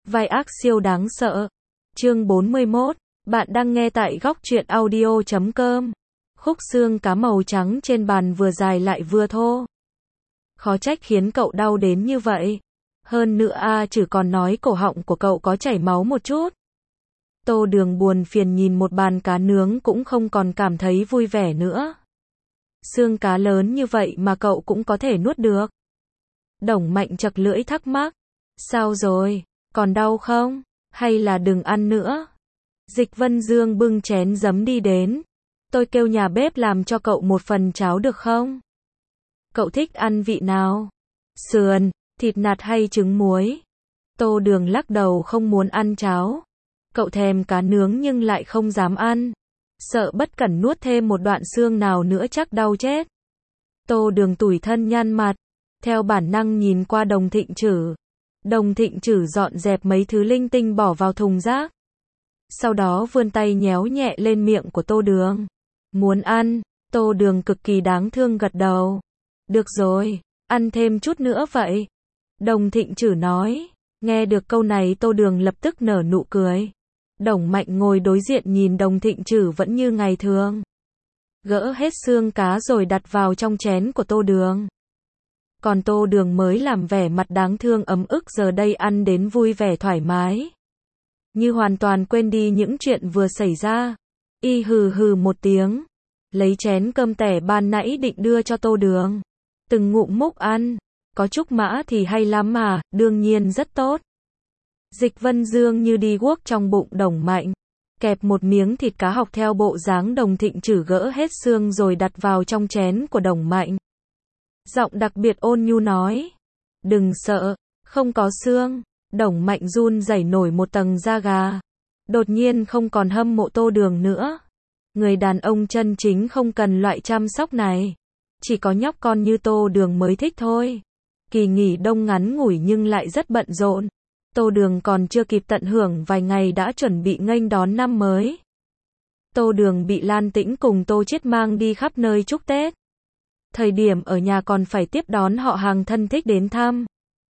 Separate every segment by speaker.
Speaker 1: Vai ác siêu đáng sợ. Chương 41. Bạn đang nghe tại góc truyện audio.com. Khúc xương cá màu trắng trên bàn vừa dài lại vừa thô. Khó trách khiến cậu đau đến như vậy. Hơn nữa chỉ còn nói cổ họng của cậu có chảy máu một chút. Tô Đường buồn phiền nhìn một bàn cá nướng cũng không còn cảm thấy vui vẻ nữa. Xương cá lớn như vậy mà cậu cũng có thể nuốt được. Đồng Mạnh chật lưỡi thắc mắc. Sao rồi, còn đau không? Hay là đừng ăn nữa? Dịch Vân Dương bưng chén giấm đi đến. Tôi kêu nhà bếp làm cho cậu một phần cháo được không? Cậu thích ăn vị nào? Sườn, thịt nạc hay trứng muối? Tô Đường lắc đầu không muốn ăn cháo. Cậu thèm cá nướng nhưng lại không dám ăn. Sợ bất cẩn nuốt thêm một đoạn xương nào nữa chắc đau chết. Tô Đường tủi thân nhăn mặt. Theo bản năng nhìn qua Đồng Thịnh Trử. Đồng Thịnh Trử dọn dẹp mấy thứ linh tinh bỏ vào thùng rác. Sau đó vươn tay nhéo nhẹ lên miệng của Tô Đường. Muốn ăn, Tô Đường cực kỳ đáng thương gật đầu. Được rồi, ăn thêm chút nữa vậy. Đồng Thịnh Trử nói. Nghe được câu này Tô Đường lập tức nở nụ cười. Đồng Mạnh ngồi đối diện nhìn Đồng Thịnh Trử vẫn như ngày thường. Gỡ hết xương cá rồi đặt vào trong chén của Tô Đường. Còn Tô Đường mới làm vẻ mặt đáng thương ấm ức giờ đây ăn đến vui vẻ thoải mái. Như hoàn toàn quên đi những chuyện vừa xảy ra. Y hừ hừ một tiếng. Lấy chén cơm tẻ ban nãy định đưa cho Tô Đường. Từng ngụm múc ăn. Có trúc mã thì hay lắm mà, đương nhiên rất tốt. Dịch Vân Dương như đi guốc trong bụng Đồng Mạnh. Kẹp một miếng thịt cá học theo bộ dáng Đồng Thịnh Trử gỡ hết xương rồi đặt vào trong chén của Đồng Mạnh. Giọng đặc biệt ôn nhu nói. Đừng sợ, không có xương. Đồng Mạnh run rẩy nổi một tầng da gà. Đột nhiên không còn hâm mộ Tô Đường nữa. Người đàn ông chân chính không cần loại chăm sóc này. Chỉ có nhóc con như Tô Đường mới thích thôi. Kỳ nghỉ đông ngắn ngủi nhưng lại rất bận rộn. Tô Đường còn chưa kịp tận hưởng vài ngày đã chuẩn bị nghênh đón năm mới. Tô Đường bị Lan Tĩnh cùng Tô Chiết mang đi khắp nơi chúc Tết. Thời điểm ở nhà còn phải tiếp đón họ hàng thân thích đến thăm.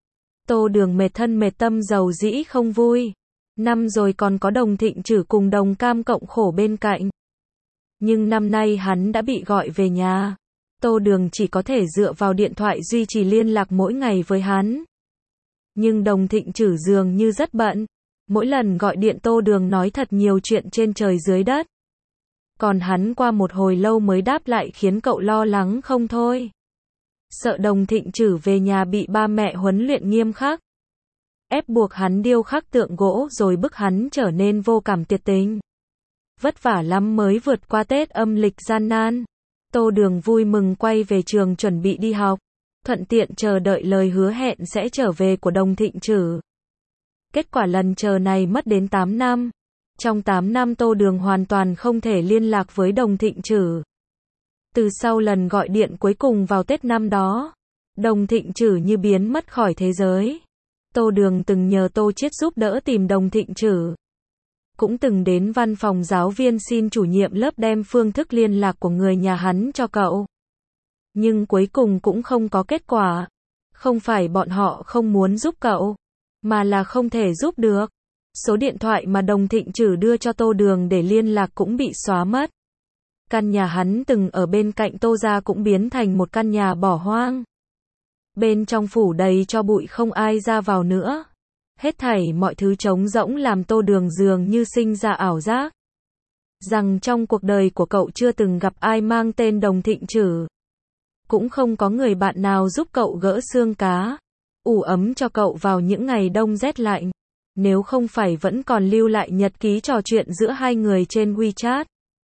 Speaker 1: Tô Đường mệt thân mệt tâm dầu dĩ không vui. Năm rồi còn có Đồng Thịnh Trử cùng Đồng Cam cộng khổ bên cạnh. Nhưng năm nay hắn đã bị gọi về nhà. Tô Đường chỉ có thể dựa vào điện thoại duy trì liên lạc mỗi ngày với hắn. Nhưng Đồng Thịnh Trử dường như rất bận. Mỗi lần gọi điện Tô Đường nói thật nhiều chuyện trên trời dưới đất. Còn hắn qua một hồi lâu mới đáp lại khiến cậu lo lắng không thôi. Sợ Đồng Thịnh Trử về nhà bị ba mẹ huấn luyện nghiêm khắc. Ép buộc hắn điêu khắc tượng gỗ rồi bức hắn trở nên vô cảm tuyệt tình. Vất vả lắm mới vượt qua Tết âm lịch gian nan. Tô Đường vui mừng quay về trường chuẩn bị đi học. Thuận tiện chờ đợi lời hứa hẹn sẽ trở về của Đồng Thịnh Trử. Kết quả lần chờ này mất đến 8 năm. Trong 8 năm Tô Đường hoàn toàn không thể liên lạc với Đồng Thịnh Trử. Từ sau lần gọi điện cuối cùng vào Tết năm đó, Đồng Thịnh Trử như biến mất khỏi thế giới. Tô Đường từng nhờ Tô Chiết giúp đỡ tìm Đồng Thịnh Trử. Cũng từng đến văn phòng giáo viên xin chủ nhiệm lớp đem phương thức liên lạc của người nhà hắn cho cậu. Nhưng cuối cùng cũng không có kết quả. Không phải bọn họ không muốn giúp cậu, mà là không thể giúp được. Số điện thoại mà Đồng Thịnh Trử đưa cho Tô Đường để liên lạc cũng bị xóa mất. Căn nhà hắn từng ở bên cạnh Tô gia cũng biến thành một căn nhà bỏ hoang. Bên trong phủ đầy tro bụi không ai ra vào nữa. Hết thảy mọi thứ trống rỗng làm Tô Đường dường như sinh ra ảo giác. Rằng trong cuộc đời của cậu chưa từng gặp ai mang tên Đồng Thịnh Trử. Cũng không có người bạn nào giúp cậu gỡ xương cá, ủ ấm cho cậu vào những ngày đông rét lạnh. Nếu không phải vẫn còn lưu lại nhật ký trò chuyện giữa hai người trên WeChat.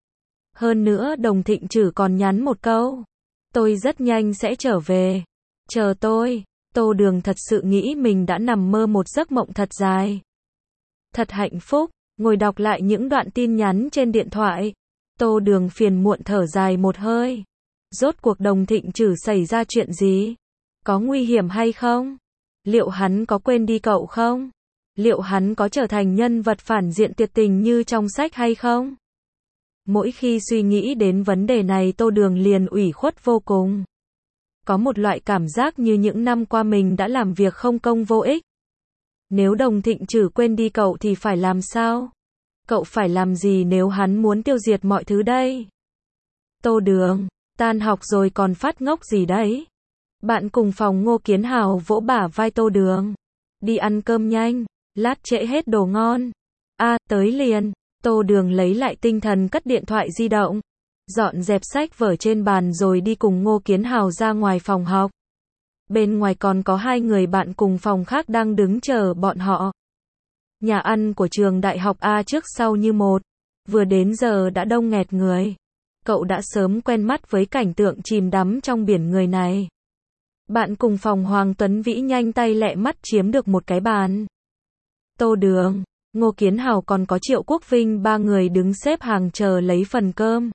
Speaker 1: Hơn nữa Đồng Thịnh Trử còn nhắn một câu. Tôi rất nhanh sẽ trở về. Chờ tôi. Tô Đường thật sự nghĩ mình đã nằm mơ một giấc mộng thật dài. Thật hạnh phúc. Ngồi đọc lại những đoạn tin nhắn trên điện thoại. Tô Đường phiền muộn thở dài một hơi. Rốt cuộc Đồng Thịnh Trử xảy ra chuyện gì? Có nguy hiểm hay không? Liệu hắn có quên đi cậu không? Liệu hắn có trở thành nhân vật phản diện tuyệt tình như trong sách hay không? Mỗi khi suy nghĩ đến vấn đề này Tô Đường liền ủy khuất vô cùng. Có một loại cảm giác như những năm qua mình đã làm việc không công vô ích. Nếu Đồng Thịnh Trử quên đi cậu thì phải làm sao? Cậu phải làm gì nếu hắn muốn tiêu diệt mọi thứ đây? Tô Đường, tan học rồi còn phát ngốc gì đấy? Bạn cùng phòng Ngô Kiến Hào vỗ bả vai Tô Đường. Đi ăn cơm nhanh, lát trễ hết đồ ngon. Tới liền. Tô Đường lấy lại tinh thần cất điện thoại di động, dọn dẹp sách vở trên bàn rồi đi cùng Ngô Kiến Hào ra ngoài phòng học. Bên ngoài còn có 2 người bạn cùng phòng khác đang đứng chờ bọn họ. Nhà ăn của trường đại học A trước sau như một, vừa đến giờ đã đông nghẹt người. Cậu đã sớm quen mắt với cảnh tượng chìm đắm trong biển người này. Bạn cùng phòng Hoàng Tuấn Vĩ nhanh tay lẹ mắt chiếm được một cái bàn. Tô Đường, Ngô Kiến Hào còn có Triệu Quốc Vinh 3 người đứng xếp hàng chờ lấy phần cơm.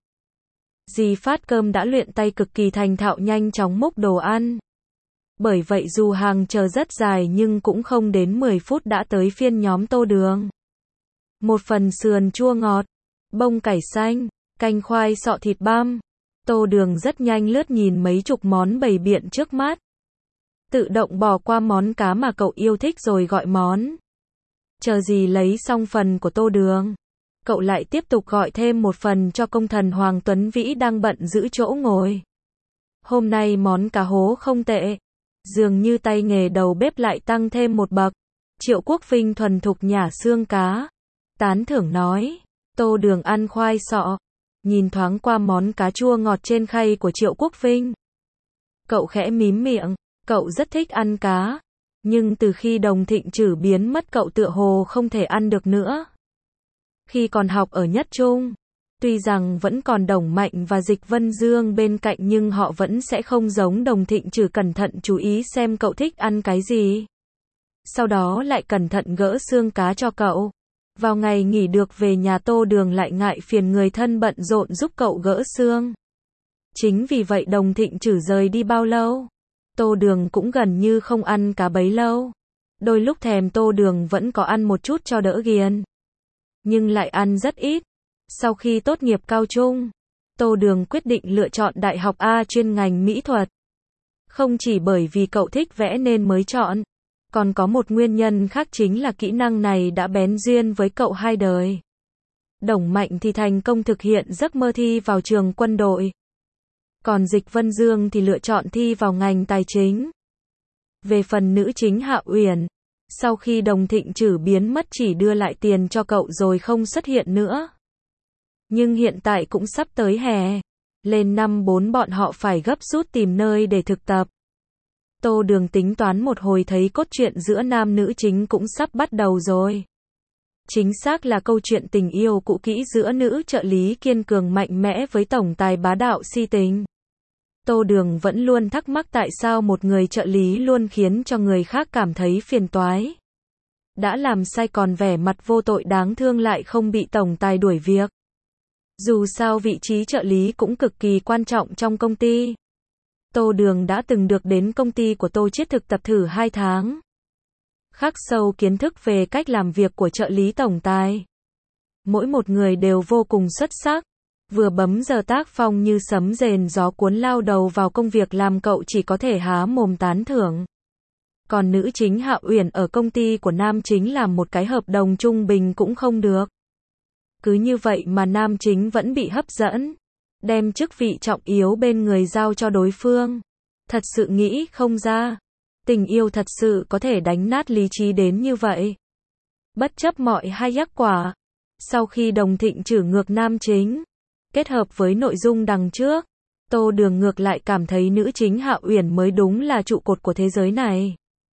Speaker 1: Dì phát cơm đã luyện tay cực kỳ thành thạo nhanh chóng múc đồ ăn. Bởi vậy dù hàng chờ rất dài nhưng cũng không đến 10 phút đã tới phiên nhóm Tô Đường. Một phần sườn chua ngọt, bông cải xanh, canh khoai sọ thịt băm. Tô Đường rất nhanh lướt nhìn mấy chục món bày biện trước mắt. Tự động bỏ qua món cá mà cậu yêu thích rồi gọi món. Chờ gì lấy xong phần của Tô Đường, cậu lại tiếp tục gọi thêm một phần cho công thần Hoàng Tuấn Vĩ đang bận giữ chỗ ngồi. Hôm nay món cá hố không tệ. Dường như tay nghề đầu bếp lại tăng thêm một bậc. Triệu Quốc Vinh thuần thục nhả xương cá. Tán thưởng nói. Tô Đường ăn khoai sọ. Nhìn thoáng qua món cá chua ngọt trên khay của Triệu Quốc Vinh. Cậu khẽ mím miệng. Cậu rất thích ăn cá. Nhưng từ khi Đồng Thịnh Trử biến mất cậu tựa hồ không thể ăn được nữa. Khi còn học ở Nhất Trung, tuy rằng vẫn còn Đồng Mạnh và Dịch Vân Dương bên cạnh nhưng họ vẫn sẽ không giống Đồng Thịnh Trử cẩn thận chú ý xem cậu thích ăn cái gì. Sau đó lại cẩn thận gỡ xương cá cho cậu. Vào ngày nghỉ được về nhà Tô Đường lại ngại phiền người thân bận rộn giúp cậu gỡ xương. Chính vì vậy Đồng Thịnh Trử rời đi bao lâu, Tô Đường cũng gần như không ăn cá bấy lâu. Đôi lúc thèm Tô Đường vẫn có ăn một chút cho đỡ ghiền. Nhưng lại ăn rất ít. Sau khi tốt nghiệp cao trung, Tô Đường quyết định lựa chọn Đại học A chuyên ngành mỹ thuật. Không chỉ bởi vì cậu thích vẽ nên mới chọn, còn có một nguyên nhân khác chính là kỹ năng này đã bén duyên với cậu hai đời. Đồng Mạnh thì thành công thực hiện giấc mơ thi vào trường quân đội. Còn Dịch Vân Dương thì lựa chọn thi vào ngành tài chính. Về phần nữ chính Hạ Uyển, sau khi Đồng Thịnh Trử biến mất chỉ đưa lại tiền cho cậu rồi không xuất hiện nữa. Nhưng hiện tại cũng sắp tới hè. Lên năm 4 bọn họ phải gấp rút tìm nơi để thực tập. Tô Đường tính toán một hồi thấy cốt truyện giữa nam nữ chính cũng sắp bắt đầu rồi. Chính xác là câu chuyện tình yêu cũ kỹ giữa nữ trợ lý kiên cường mạnh mẽ với tổng tài bá đạo si tình. Tô Đường vẫn luôn thắc mắc tại sao một người trợ lý luôn khiến cho người khác cảm thấy phiền toái. Đã làm sai còn vẻ mặt vô tội đáng thương lại không bị tổng tài đuổi việc. Dù sao vị trí trợ lý cũng cực kỳ quan trọng trong công ty. Tô Đường đã từng được đến công ty của Tô Chiết thực tập thử 2 tháng. Khắc sâu kiến thức về cách làm việc của trợ lý tổng tài. Mỗi một người đều vô cùng xuất sắc. Vừa bấm giờ tác phong như sấm rền gió cuốn lao đầu vào công việc làm cậu chỉ có thể há mồm tán thưởng. Còn nữ chính Hạ Uyển ở công ty của nam chính làm một cái hợp đồng trung bình cũng không được. Cứ như vậy mà nam chính vẫn bị hấp dẫn. Đem chức vị trọng yếu bên người giao cho đối phương. Thật sự nghĩ không ra. Tình yêu thật sự có thể đánh nát lý trí đến như vậy. Bất chấp mọi hai ác quả. Sau khi Đồng Thịnh Trử ngược nam chính, kết hợp với nội dung đằng trước, Tô Đường ngược lại cảm thấy nữ chính Hạ Uyển mới đúng là trụ cột của thế giới này.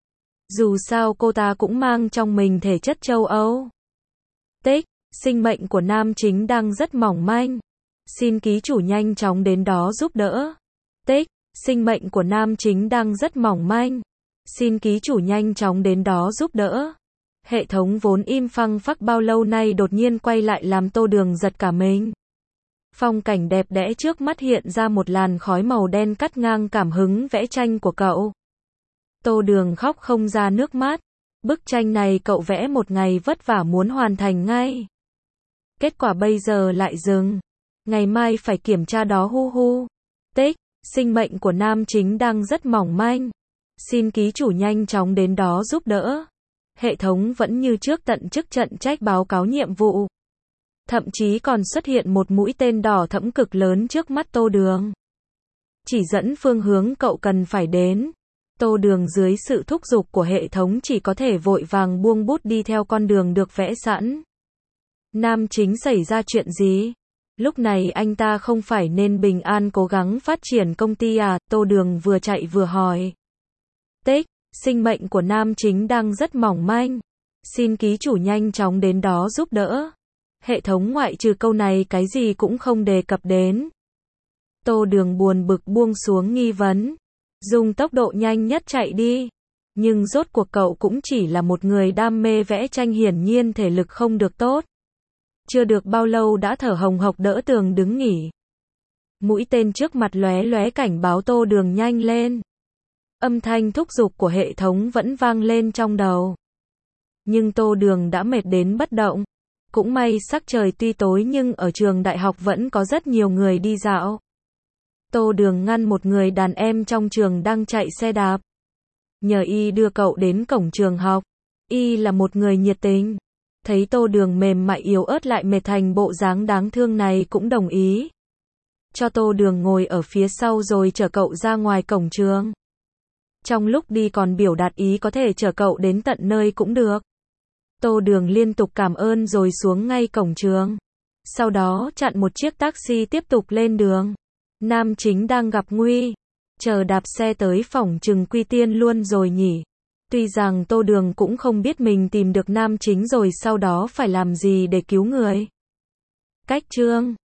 Speaker 1: Dù sao cô ta cũng mang trong mình thể chất châu Âu. Tích, sinh mệnh của nam chính đang rất mỏng manh. Xin ký chủ nhanh chóng đến đó giúp đỡ. Tích, sinh mệnh của nam chính đang rất mỏng manh. Xin ký chủ nhanh chóng đến đó giúp đỡ. Hệ thống vốn im phăng phắc bao lâu nay đột nhiên quay lại làm Tô Đường giật cả mình. Phong cảnh đẹp đẽ trước mắt hiện ra một làn khói màu đen cắt ngang cảm hứng vẽ tranh của cậu. Tô Đường khóc không ra nước mắt. Bức tranh này cậu vẽ một ngày vất vả muốn hoàn thành ngay. Kết quả bây giờ lại dừng. Ngày mai phải kiểm tra đó hu hu. Tích, sinh mệnh của nam chính đang rất mỏng manh. Xin ký chủ nhanh chóng đến đó giúp đỡ. hệ thống vẫn như trước tận chức trận trách báo cáo nhiệm vụ. Thậm chí còn xuất hiện một mũi tên đỏ thẫm cực lớn trước mắt Tô Đường. Chỉ dẫn phương hướng cậu cần phải đến. Tô Đường dưới sự thúc giục của hệ thống chỉ có thể vội vàng buông bút đi theo con đường được vẽ sẵn. Nam Chính xảy ra chuyện gì? Lúc này anh ta không phải nên bình an cố gắng phát triển công ty à? Tô Đường vừa chạy vừa hỏi. Tích, sinh mệnh của Nam Chính đang rất mỏng manh. Xin ký chủ nhanh chóng đến đó giúp đỡ. Hệ thống ngoại trừ câu này cái gì cũng không đề cập đến. Tô Đường buồn bực buông xuống nghi vấn. Dùng tốc độ nhanh nhất chạy đi. Nhưng rốt cuộc cậu cũng chỉ là một người đam mê vẽ tranh, hiển nhiên thể lực không được tốt. Chưa được bao lâu đã thở hồng hộc đỡ tường đứng nghỉ. Mũi tên trước mặt lóe lóe cảnh báo Tô Đường nhanh lên. Âm thanh thúc giục của hệ thống vẫn vang lên trong đầu. Nhưng Tô Đường đã mệt đến bất động. Cũng may sắc trời tuy tối nhưng ở trường đại học vẫn có rất nhiều người đi dạo. Tô Đường ngăn một người đàn em trong trường đang chạy xe đạp. Nhờ y đưa cậu đến cổng trường học. Y là một người nhiệt tình. Thấy Tô Đường mềm mại yếu ớt lại mệt thành bộ dáng đáng thương này cũng đồng ý. Cho Tô Đường ngồi ở phía sau rồi chở cậu ra ngoài cổng trường. Trong lúc đi còn biểu đạt ý có thể chở cậu đến tận nơi cũng được. Tô Đường liên tục cảm ơn rồi xuống ngay cổng trường. Sau đó chặn một chiếc taxi tiếp tục lên đường. Nam Chính đang gặp nguy. Chờ đạp xe tới phỏng chừng quy tiên luôn rồi nhỉ. Tuy rằng Tô Đường cũng không biết mình tìm được Nam Chính rồi sau đó phải làm gì để cứu người. Cách chương